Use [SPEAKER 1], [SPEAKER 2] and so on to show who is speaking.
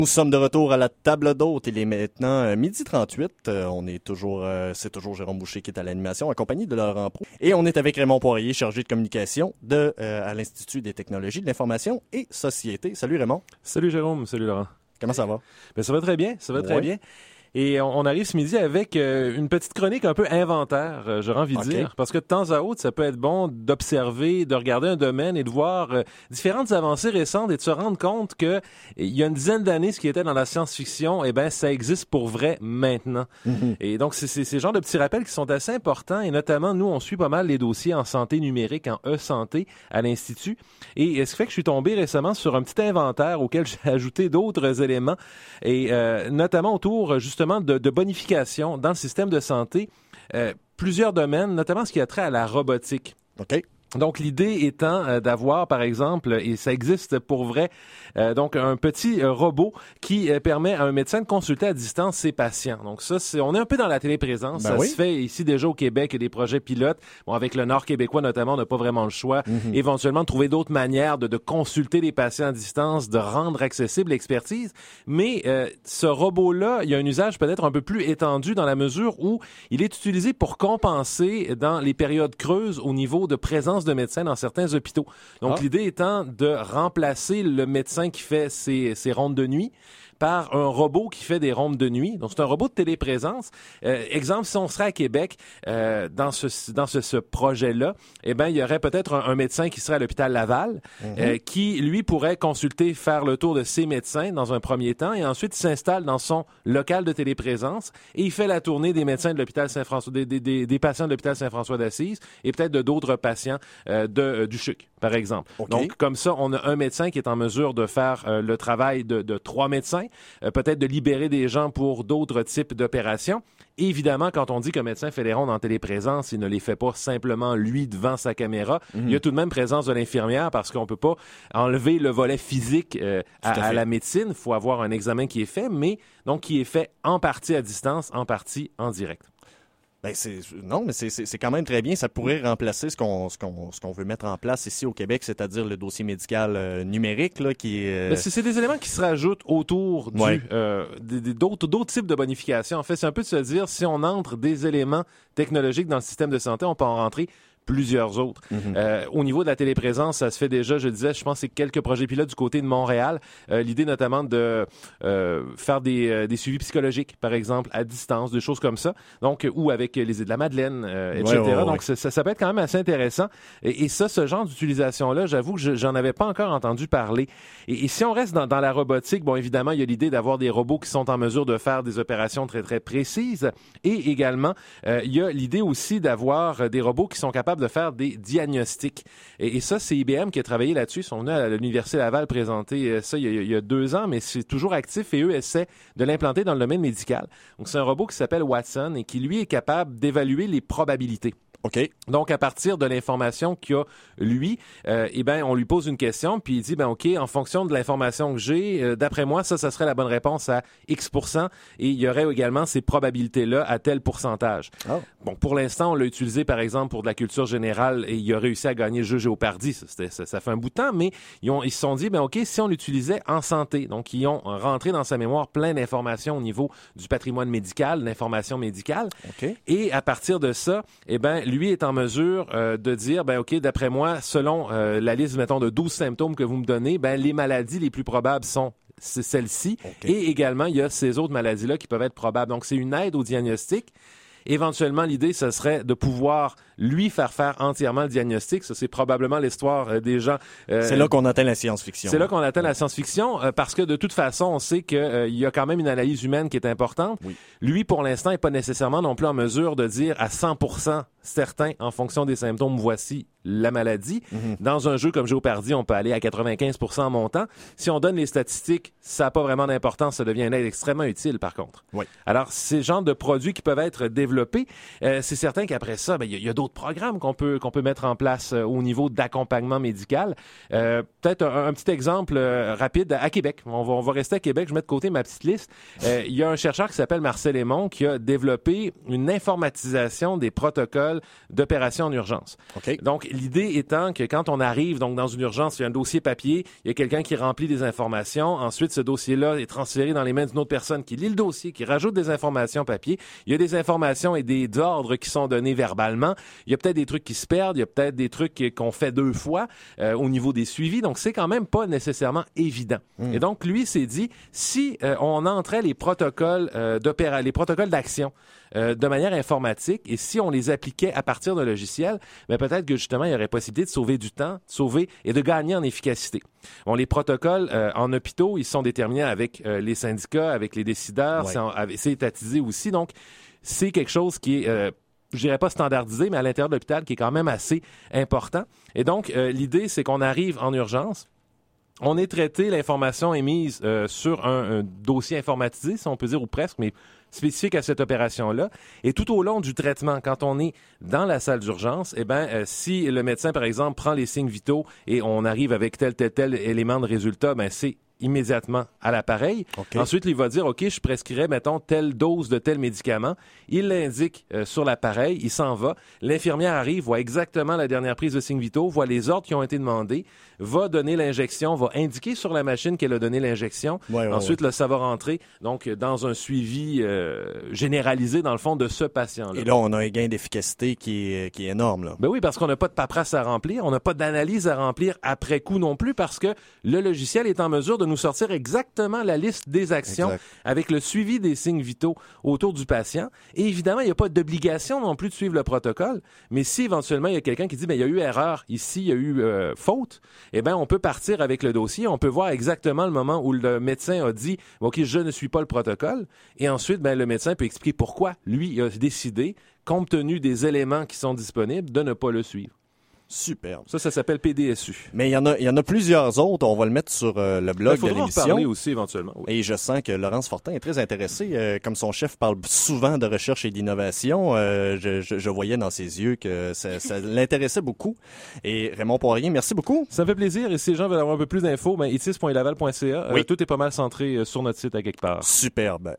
[SPEAKER 1] Nous sommes de retour à la table d'hôte. Il est maintenant 12h38. C'est toujours Jérôme Boucher qui est à l'animation, accompagné de Laurent Proulx. Et on est avec Raymond Poirier, chargé de communication à l'Institut des technologies de l'information et société. Salut Raymond.
[SPEAKER 2] Salut Jérôme, salut Laurent.
[SPEAKER 1] Comment ça va?
[SPEAKER 2] Ben, ça va très bien, très bien. Et on arrive ce midi avec une petite chronique un peu inventaire, j'aurais envie de dire. Parce que de temps à autre, ça peut être bon d'observer, de regarder un domaine et de voir différentes avancées récentes et de se rendre compte que il y a une dizaine d'années, ce qui était dans la science-fiction, eh ben ça existe pour vrai maintenant. Mm-hmm. Et donc, c'est ces genres de petits rappels qui sont assez importants. Et notamment, nous, on suit pas mal les dossiers en santé numérique, en e-santé, à l'Institut. Et ce qui fait que je suis tombé récemment sur un petit inventaire auquel j'ai ajouté d'autres éléments. Et notamment autour, justement, de bonification dans le système de santé, plusieurs domaines, notamment ce qui a trait à la robotique.
[SPEAKER 1] OK.
[SPEAKER 2] Donc, l'idée étant d'avoir, par exemple, et ça existe pour vrai, donc un petit robot qui permet à un médecin de consulter à distance ses patients. Donc ça, on est un peu dans la téléprésence. Ça se fait ici déjà au Québec, il y a des projets pilotes. Bon, avec le Nord québécois notamment, on n'a pas vraiment le choix. Mm-hmm. Éventuellement, de trouver d'autres manières de consulter les patients à distance, de rendre accessible l'expertise. Mais ce robot-là, il y a un usage peut-être un peu plus étendu dans la mesure où il est utilisé pour compenser dans les périodes creuses au niveau de présence de médecins dans certains hôpitaux. Donc, l'idée étant de remplacer le médecin qui fait ses rondes de nuit par un robot qui fait des rondes de nuit. Donc, c'est un robot de téléprésence. Exemple, si on serait à Québec dans ce projet-là, eh ben, il y aurait peut-être un médecin qui serait à l'hôpital Laval, qui, lui, pourrait consulter, faire le tour de ses médecins dans un premier temps, et ensuite, il s'installe dans son local de téléprésence et il fait la tournée des médecins de l'hôpital Saint-François, des patients de l'hôpital Saint-François d'Assise et peut-être de d'autres patients du CHUC, par exemple. Okay. Donc, comme ça, on a un médecin qui est en mesure de faire le travail de 3 médecins, peut-être de libérer des gens pour d'autres types d'opérations. Et évidemment, quand on dit qu'un médecin fait les rondes en téléprésence, il ne les fait pas simplement lui devant sa caméra. Mm-hmm. Il y a tout de même présence de l'infirmière parce qu'on peut pas enlever le volet physique à la médecine. Il faut avoir un examen qui est fait, mais donc qui est fait en partie à distance, en partie en direct.
[SPEAKER 1] Ben c'est quand même très bien. Ça pourrait remplacer ce qu'on veut mettre en place ici au Québec, c'est-à-dire le dossier médical numérique là, qui est.
[SPEAKER 2] Ben c'est des éléments qui se rajoutent autour d'autres types de bonification. En fait, c'est un peu de se dire si on entre des éléments technologiques dans le système de santé, on peut en rentrer plusieurs autres. Mm-hmm. Au niveau de la téléprésence, ça se fait déjà, je disais, je pense que c'est quelques projets pilotes du côté de Montréal. L'idée notamment de faire des suivis psychologiques, par exemple, à distance, des choses comme ça. Donc, ou avec les îles de la Madeleine, etc. Donc, ça peut être quand même assez intéressant. Et ça, ce genre d'utilisation-là, j'avoue que j'en avais pas encore entendu parler. Et si on reste dans la robotique, bon, évidemment, il y a l'idée d'avoir des robots qui sont en mesure de faire des opérations très, très précises. Et également, il y a l'idée aussi d'avoir des robots qui sont capables de faire des diagnostics. Et ça, c'est IBM qui a travaillé là-dessus. Ils sont venus à l'Université Laval présenter ça il y a 2 ans, mais c'est toujours actif et eux essaient de l'implanter dans le domaine médical. Donc, c'est un robot qui s'appelle Watson et qui, lui, est capable d'évaluer les probabilités.
[SPEAKER 1] OK.
[SPEAKER 2] Donc, à partir de l'information qu'il a, lui, on lui pose une question, puis il dit, OK, en fonction de l'information que j'ai, d'après moi, ça serait la bonne réponse à X%, et il y aurait également ces probabilités-là à tel pourcentage. Oh. Bon, pour l'instant, on l'a utilisé, par exemple, pour de la culture générale, et il a réussi à gagner le jeu Jeopardy. Ça fait un bout de temps, mais ils se sont dit, OK, si on l'utilisait en santé, donc ils ont rentré dans sa mémoire plein d'informations au niveau du patrimoine médical, l'information médicale,
[SPEAKER 1] okay.
[SPEAKER 2] Et à partir de ça, lui est en mesure de dire, OK, d'après moi, selon la liste, mettons, de 12 symptômes que vous me donnez, les maladies les plus probables sont celles-ci. Okay. Et également, il y a ces autres maladies-là qui peuvent être probables. Donc, c'est une aide au diagnostic. Éventuellement, l'idée, ce serait de pouvoir lui faire entièrement le diagnostic. Ça, c'est probablement l'histoire des gens.
[SPEAKER 1] C'est là qu'on atteint la science-fiction.
[SPEAKER 2] C'est là qu'on atteint la science-fiction parce que de toute façon, on sait qu'il y a quand même une analyse humaine qui est importante.
[SPEAKER 1] Oui.
[SPEAKER 2] Lui, pour l'instant, n'est pas nécessairement non plus en mesure de dire à 100% certain, en fonction des symptômes, voici la maladie. Mm-hmm. Dans un jeu comme Jeopardy, on peut aller à 95% en montant. Si on donne les statistiques, ça n'a pas vraiment d'importance. Ça devient une aide extrêmement utile, par contre.
[SPEAKER 1] Oui.
[SPEAKER 2] Alors, ces genres de produits qui peuvent être développés, c'est certain qu'après ça, il y a d'autres d'autres programmes qu'on peut mettre en place au niveau d'accompagnement médical. Peut-être un petit exemple rapide à Québec. On va rester à Québec. Je mets de côté ma petite liste. Il y a un chercheur qui s'appelle Marcel Aymon qui a développé une informatisation des protocoles d'opération en urgence.
[SPEAKER 1] Okay.
[SPEAKER 2] Donc, l'idée étant que quand on arrive donc dans une urgence, il y a un dossier papier, il y a quelqu'un qui remplit des informations. Ensuite, ce dossier-là est transféré dans les mains d'une autre personne qui lit le dossier, qui rajoute des informations papier. Il y a des informations et des ordres qui sont donnés verbalement. Il y a peut-être des trucs qui se perdent. Il y a peut-être des trucs qu'on fait 2 fois au niveau des suivis. Donc, c'est quand même pas nécessairement évident. Et donc, lui s'est dit, si on entrait les protocoles d'action de manière informatique et si on les appliquait à partir d'un logiciel, ben peut-être que justement, il y aurait possibilité de sauver du temps, de sauver et de gagner en efficacité. Bon, les protocoles en hôpitaux, ils sont déterminés avec les syndicats, avec les décideurs, c'est étatisé aussi. Donc, c'est quelque chose qui est je dirais pas standardisé, mais à l'intérieur de l'hôpital, qui est quand même assez important. Et donc, l'idée, c'est qu'on arrive en urgence. On est traité, l'information est mise sur un dossier informatisé, si on peut dire, ou presque, mais spécifique à cette opération-là. Et tout au long du traitement, quand on est dans la salle d'urgence, si le médecin, par exemple, prend les signes vitaux et on arrive avec tel élément de résultat, c'est immédiatement à l'appareil. Okay. Ensuite, il va dire, OK, je prescrirais, mettons, telle dose de tel médicament. Il l'indique sur l'appareil, il s'en va. L'infirmière arrive, voit exactement la dernière prise de signes vitaux, voit les ordres qui ont été demandés, va donner l'injection, va indiquer sur la machine qu'elle a donné l'injection. Ensuite, ça va rentrer donc dans un suivi généralisé, dans le fond, de ce patient-là.
[SPEAKER 1] Et là, on a un gain d'efficacité qui est énorme, là.
[SPEAKER 2] Ben oui, parce qu'on n'a pas de paperasse à remplir, on n'a pas d'analyse à remplir après coup non plus, parce que le logiciel est en mesure de nous sortir exactement la liste des actions avec le suivi des signes vitaux autour du patient. Et évidemment, il n'y a pas d'obligation non plus de suivre le protocole, mais si éventuellement il y a quelqu'un qui dit il y a eu erreur ici, il y a eu faute, on peut partir avec le dossier, on peut voir exactement le moment où le médecin a dit OK, je ne suis pas le protocole, et ensuite le médecin peut expliquer pourquoi lui a décidé, compte tenu des éléments qui sont disponibles, de ne pas le suivre.
[SPEAKER 1] Superbe.
[SPEAKER 2] Ça s'appelle PDSU.
[SPEAKER 1] Mais il y en a plusieurs autres. On va le mettre sur le blog de l'émission. Il faudra en
[SPEAKER 2] parler aussi éventuellement. Oui.
[SPEAKER 1] Et je sens que Laurence Fortin est très intéressée. Comme son chef parle souvent de recherche et d'innovation, je voyais dans ses yeux que ça l'intéressait beaucoup. Et Raymond Poirier, merci beaucoup.
[SPEAKER 2] Ça me fait plaisir. Et si les gens veulent avoir un peu plus d'infos, itis.laval.ca. Tout est pas mal centré sur notre site à quelque part.
[SPEAKER 1] Superbe.